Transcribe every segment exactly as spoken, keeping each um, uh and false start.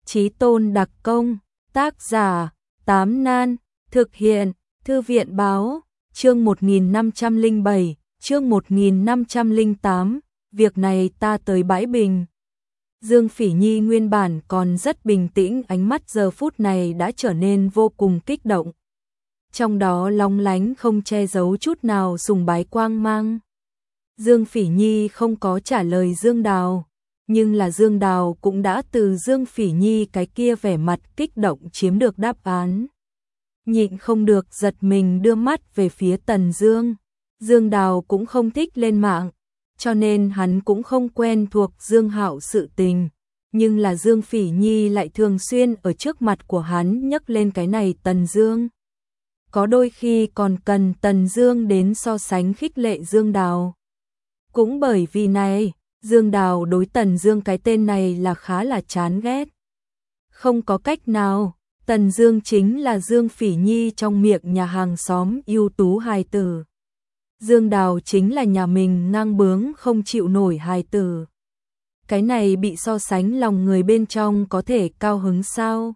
Chí tôn đặc công, tác giả, Tám Nan, thực hiện, Thư viện báo, chương một nghìn năm trăm lẻ bảy, chương một nghìn năm trăm lẻ tám, việc này ta tới bãi bình. Dương Phỉ Nhi nguyên bản còn rất bình tĩnh, ánh mắt giờ phút này đã trở nên vô cùng kích động. Trong đó long lánh không che giấu chút nào sùng bái quang mang. Dương Phỉ Nhi không có trả lời Dương Đào, nhưng là Dương Đào cũng đã từ Dương Phỉ Nhi cái kia vẻ mặt kích động chiếm được đáp án. Nhịn không được giật mình đưa mắt về phía Tần Dương. Dương Đào cũng không thích lên mạng, cho nên hắn cũng không quen thuộc Dương Hạo sự tình. Nhưng là Dương Phỉ Nhi lại thường xuyên ở trước mặt của hắn nhắc lên cái này Tần Dương. Có đôi khi còn cần Tần Dương đến so sánh khích lệ Dương Đào. Cũng bởi vì này, Dương Đào đối Tần Dương cái tên này là khá là chán ghét. Không có cách nào, Tần Dương chính là Dương Phỉ Nhi trong miệng nhà hàng xóm ưu tú hài tử. Dương Đào chính là nhà mình ngang bướng không chịu nổi hài tử. Cái này bị so sánh lòng người bên trong có thể cao hứng sao?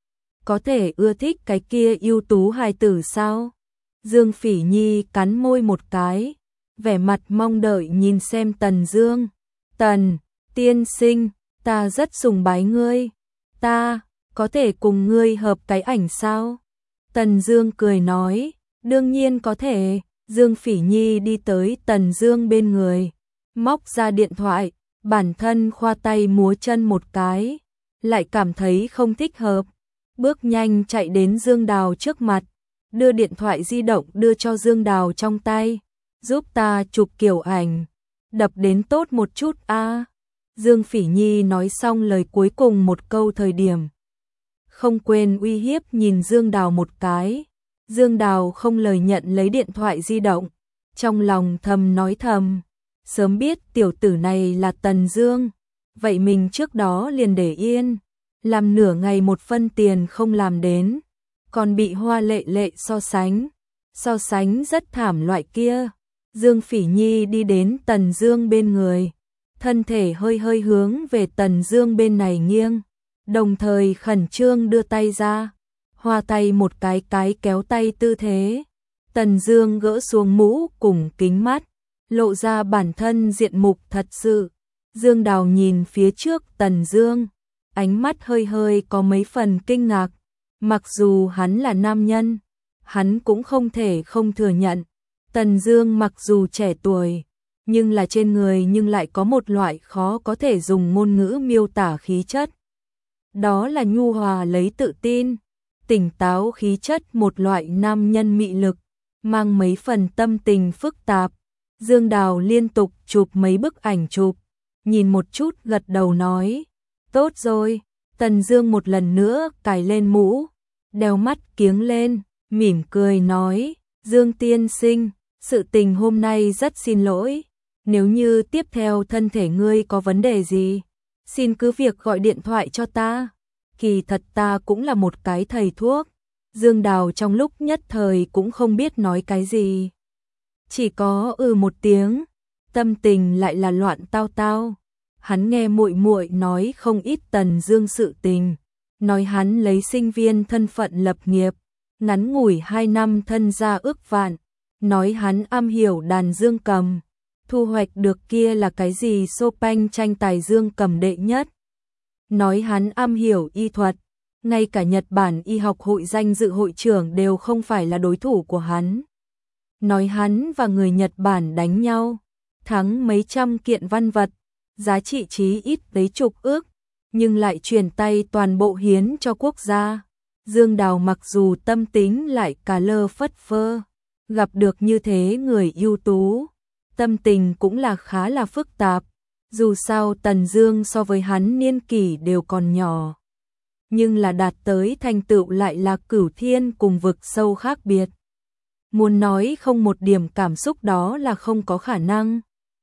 Có thể ưa thích cái kia ưu tú hài tử sao? Dương Phỉ Nhi cắn môi một cái, vẻ mặt mong đợi nhìn xem Tần Dương. Tần, tiên sinh, ta rất sùng bái ngươi. Ta, có thể cùng ngươi hợp cái ảnh sao? Tần Dương cười nói, đương nhiên có thể. Dương Phỉ Nhi đi tới Tần Dương bên người, móc ra điện thoại, bản thân khoa tay múa chân một cái, lại cảm thấy không thích hợp. Bước nhanh chạy đến Dương Đào trước mặt, đưa điện thoại di động đưa cho Dương Đào trong tay, giúp ta chụp kiểu ảnh, đập đến tốt một chút a. À. Dương Phỉ Nhi nói xong lời cuối cùng một câu thời điểm, không quên uy hiếp nhìn Dương Đào một cái. Dương Đào không lời nhận lấy điện thoại di động, trong lòng thầm nói thầm, sớm biết tiểu tử này là Tần Dương, vậy mình trước đó liền để yên, làm nửa ngày một phân tiền không làm đến, còn bị Hoa Lệ Lệ so sánh, so sánh rất thảm loại kia. Dương Phỉ Nhi đi đến Tần Dương bên người, thân thể hơi hơi hướng về Tần Dương bên này nghiêng, đồng thời khẩn trương đưa tay ra, hoa tay một cái cái kéo tay tư thế. Tần Dương gỡ xuống mũ cùng kính mắt, lộ ra bản thân diện mục thật sự. Dương Đào nhìn phía trước Tần Dương, ánh mắt hơi hơi có mấy phần kinh ngạc. Mặc dù hắn là nam nhân, hắn cũng không thể không thừa nhận. Tần Dương mặc dù trẻ tuổi, nhưng là trên người nhưng lại có một loại khó có thể dùng ngôn ngữ miêu tả khí chất. Đó là nhu hòa lấy tự tin, tỉnh táo khí chất, một loại nam nhân mị lực, mang mấy phần tâm tình phức tạp. Dương Đào liên tục chụp mấy bức ảnh chụp, nhìn một chút gật đầu nói, tốt rồi. Tần Dương một lần nữa cài lên mũ, đeo mắt kiếng lên, mỉm cười nói, Dương tiên sinh, sự tình hôm nay rất xin lỗi, nếu như tiếp theo thân thể ngươi có vấn đề gì, xin cứ việc gọi điện thoại cho ta. Kỳ thật ta cũng là một cái thầy thuốc. Dương Đào trong lúc nhất thời cũng không biết nói cái gì, chỉ có ừ một tiếng, tâm tình lại là loạn tao tao. Hắn nghe muội muội nói không ít Tần Dương sự tình, nói hắn lấy sinh viên thân phận lập nghiệp, ngắn ngủi hai năm thân gia ước vạn, nói hắn am hiểu đàn dương cầm, thu hoạch được kia là cái gì Chopin tranh tài dương cầm đệ nhất. Nói hắn am hiểu y thuật, ngay cả Nhật Bản y học hội danh dự hội trưởng đều không phải là đối thủ của hắn. Nói hắn và người Nhật Bản đánh nhau, thắng mấy trăm kiện văn vật, giá trị chí ít mấy chục ước, nhưng lại truyền tay toàn bộ hiến cho quốc gia. Dương Đào mặc dù tâm tính lại cà lơ phất phơ, gặp được như thế người ưu tú, tâm tình cũng là khá là phức tạp. Dù sao Tần Dương so với hắn niên kỷ đều còn nhỏ, nhưng là đạt tới thành tựu lại là cửu thiên cùng vực sâu khác biệt. Muốn nói không một điểm cảm xúc đó là không có khả năng.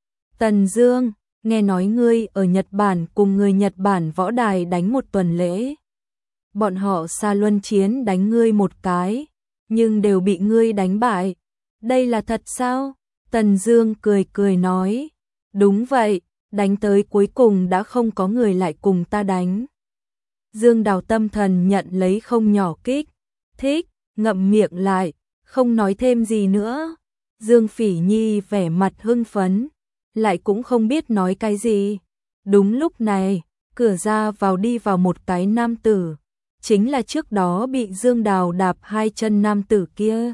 Tần Dương, nghe nói ngươi ở Nhật Bản cùng người Nhật Bản võ đài đánh một tuần lễ. Bọn họ xa luân chiến đánh ngươi một cái, nhưng đều bị ngươi đánh bại. Đây là thật sao? Tần Dương cười cười nói, đúng vậy. Đánh tới cuối cùng đã không có người lại cùng ta đánh. Dương Đào tâm thần nhận lấy không nhỏ kích thích, ngậm miệng lại, không nói thêm gì nữa. Dương Phỉ Nhi vẻ mặt hưng phấn, lại cũng không biết nói cái gì. Đúng lúc này, cửa ra vào đi vào một cái nam tử, chính là trước đó bị Dương Đào đạp hai chân nam tử kia.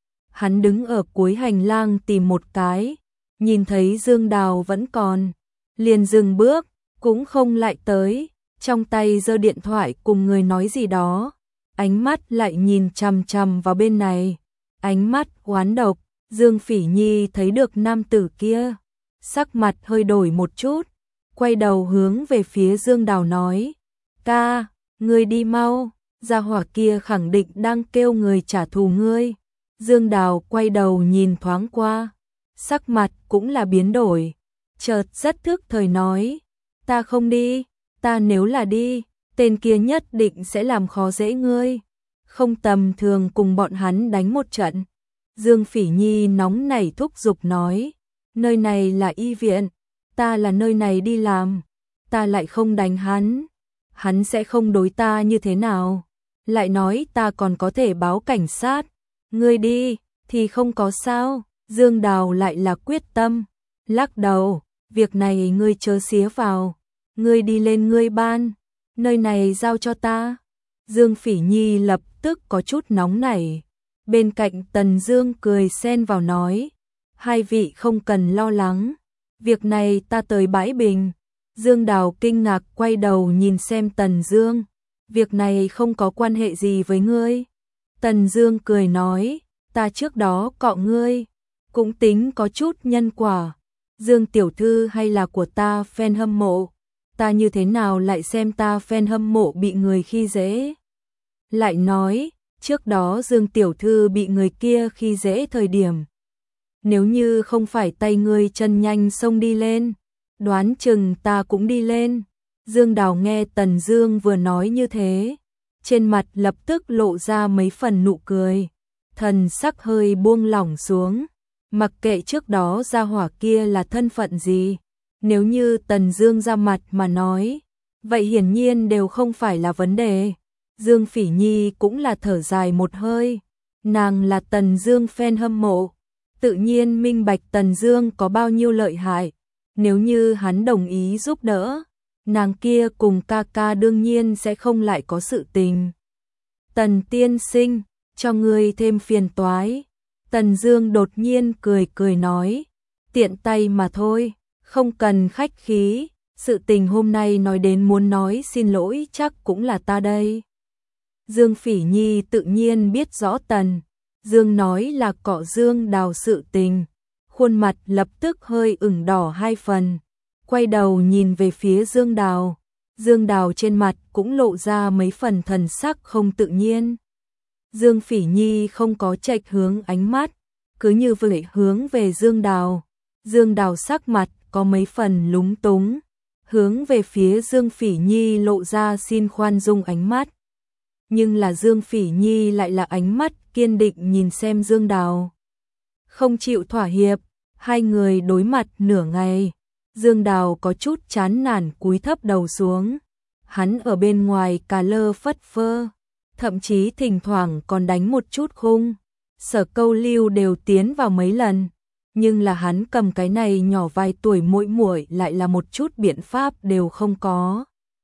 Hắn đứng ở cuối hành lang tìm một cái, nhìn thấy Dương Đào vẫn còn, liền dừng bước, cũng không lại tới, trong tay giơ điện thoại cùng người nói gì đó, ánh mắt lại nhìn chằm chằm vào bên này, ánh mắt oán độc. Dương Phỉ Nhi thấy được nam tử kia, sắc mặt hơi đổi một chút, quay đầu hướng về phía Dương Đào nói, ca, ngươi đi mau, gia hỏa kia khẳng định đang kêu người trả thù ngươi. Dương Đào quay đầu nhìn thoáng qua, sắc mặt cũng là biến đổi, chợt rất thức thời nói, ta không đi, ta nếu là đi, tên kia nhất định sẽ làm khó dễ ngươi, không tầm thường cùng bọn hắn đánh một trận. Dương Phỉ Nhi nóng nảy thúc giục nói, nơi này là y viện, ta là nơi này đi làm, ta lại không đánh hắn, hắn sẽ không đối ta như thế nào, lại nói ta còn có thể báo cảnh sát, ngươi đi, thì không có sao. Dương Đào lại là quyết tâm, lắc đầu, việc này ngươi chớ xía vào, ngươi đi lên ngươi ban, nơi này giao cho ta. Dương Phỉ Nhi lập tức có chút nóng nảy. Bên cạnh Tần Dương cười xen vào nói, hai vị không cần lo lắng, việc này ta tới bãi bình. Dương Đào kinh ngạc quay đầu nhìn xem Tần Dương, việc này không có quan hệ gì với ngươi. Tần Dương cười nói, ta trước đó cọ ngươi, cũng tính có chút nhân quả. Dương tiểu thư hay là của ta fan hâm mộ, ta như thế nào lại xem ta fan hâm mộ bị người khi dễ. Lại nói, trước đó Dương tiểu thư bị người kia khi dễ thời điểm, nếu như không phải tay ngươi chân nhanh xông đi lên, đoán chừng ta cũng đi lên. Dương Đào nghe Tần Dương vừa nói như thế, trên mặt lập tức lộ ra mấy phần nụ cười, thần sắc hơi buông lỏng xuống, mặc kệ trước đó gia hỏa kia là thân phận gì, nếu như Tần Dương ra mặt mà nói, vậy hiển nhiên đều không phải là vấn đề. Dương Phỉ Nhi cũng là thở dài một hơi, nàng là Tần Dương fan hâm mộ, tự nhiên minh bạch Tần Dương có bao nhiêu lợi hại, nếu như hắn đồng ý giúp đỡ, nàng kia cùng ca ca đương nhiên sẽ không lại có sự tình. Tần tiên sinh, cho ngươi thêm phiền toái. Tần Dương đột nhiên cười cười nói, tiện tay mà thôi, không cần khách khí, sự tình hôm nay nói đến muốn nói xin lỗi chắc cũng là ta đây. Dương Phỉ Nhi tự nhiên biết rõ Tần Dương nói là cọ Dương Đào sự tình, khuôn mặt lập tức hơi ửng đỏ hai phần, quay đầu nhìn về phía Dương Đào. Dương Đào trên mặt cũng lộ ra mấy phần thần sắc không tự nhiên. Dương Phỉ Nhi không có chệch hướng ánh mắt, cứ như vậy hướng về Dương Đào. Dương Đào sắc mặt có mấy phần lúng túng, hướng về phía Dương Phỉ Nhi lộ ra xin khoan dung ánh mắt. Nhưng là Dương Phỉ Nhi lại là ánh mắt kiên định nhìn xem Dương Đào, không chịu thỏa hiệp. Hai người đối mặt nửa ngày, Dương Đào có chút chán nản cúi thấp đầu xuống, hắn ở bên ngoài cà lơ phất phơ, thậm chí thỉnh thoảng còn đánh một chút khung, Sở Câu Lưu đều tiến vào mấy lần, nhưng là hắn cầm cái này nhỏ vài tuổi muội muội lại là một chút biện pháp đều không có.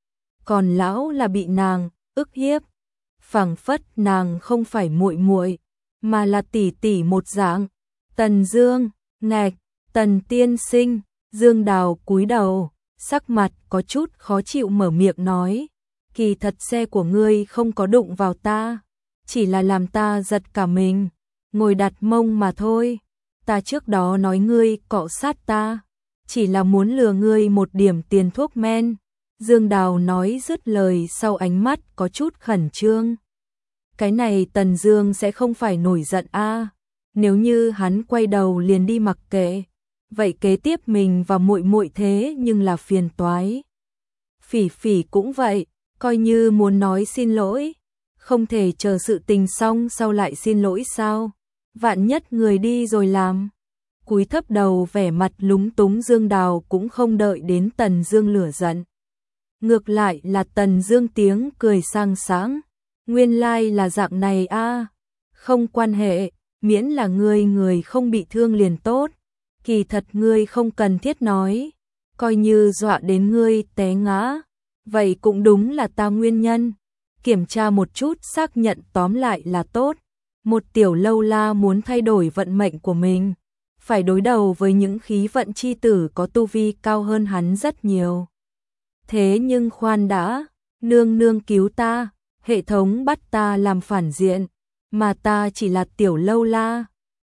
Còn lão là bị nàng ức hiếp, phảng phất nàng không phải muội muội, mà là tỷ tỷ một dạng. Tần Dương, ngạch, Tần tiên sinh. Dương Đào cúi đầu, sắc mặt có chút khó chịu mở miệng nói, kỳ thật xe của ngươi không có đụng vào ta, chỉ là làm ta giật cả mình, ngồi đặt mông mà thôi. Ta trước đó nói ngươi cọ sát ta, chỉ là muốn lừa ngươi một điểm tiền thuốc men. Dương Đào nói dứt lời sau ánh mắt có chút khẩn trương. Cái này Tần Dương sẽ không phải nổi giận a? Nếu như hắn quay đầu liền đi mặc kệ, vậy kế tiếp mình và muội muội thế nhưng là phiền toái. Phỉ Phỉ cũng vậy, coi như muốn nói xin lỗi, không thể chờ sự tình xong sau lại xin lỗi sao? Vạn nhất người đi rồi làm. Cúi thấp đầu vẻ mặt lúng túng Dương Đào cũng không đợi đến Tần Dương lửa giận, Ngược lại là Tần Dương tiếng cười sang sáng. Nguyên lai là dạng này a, không quan hệ, miễn là ngươi người không bị thương liền tốt. Kỳ thật ngươi không cần thiết nói, coi như dọa đến ngươi té ngã, vậy cũng đúng là ta nguyên nhân. Kiểm tra một chút xác nhận tóm lại là tốt. Một tiểu lâu la muốn thay đổi vận mệnh của mình, phải đối đầu với những khí vận chi tử có tu vi cao hơn hắn rất nhiều. Thế nhưng khoan đã, nương nương cứu ta, hệ thống bắt ta làm phản diện, mà ta chỉ là tiểu lâu la,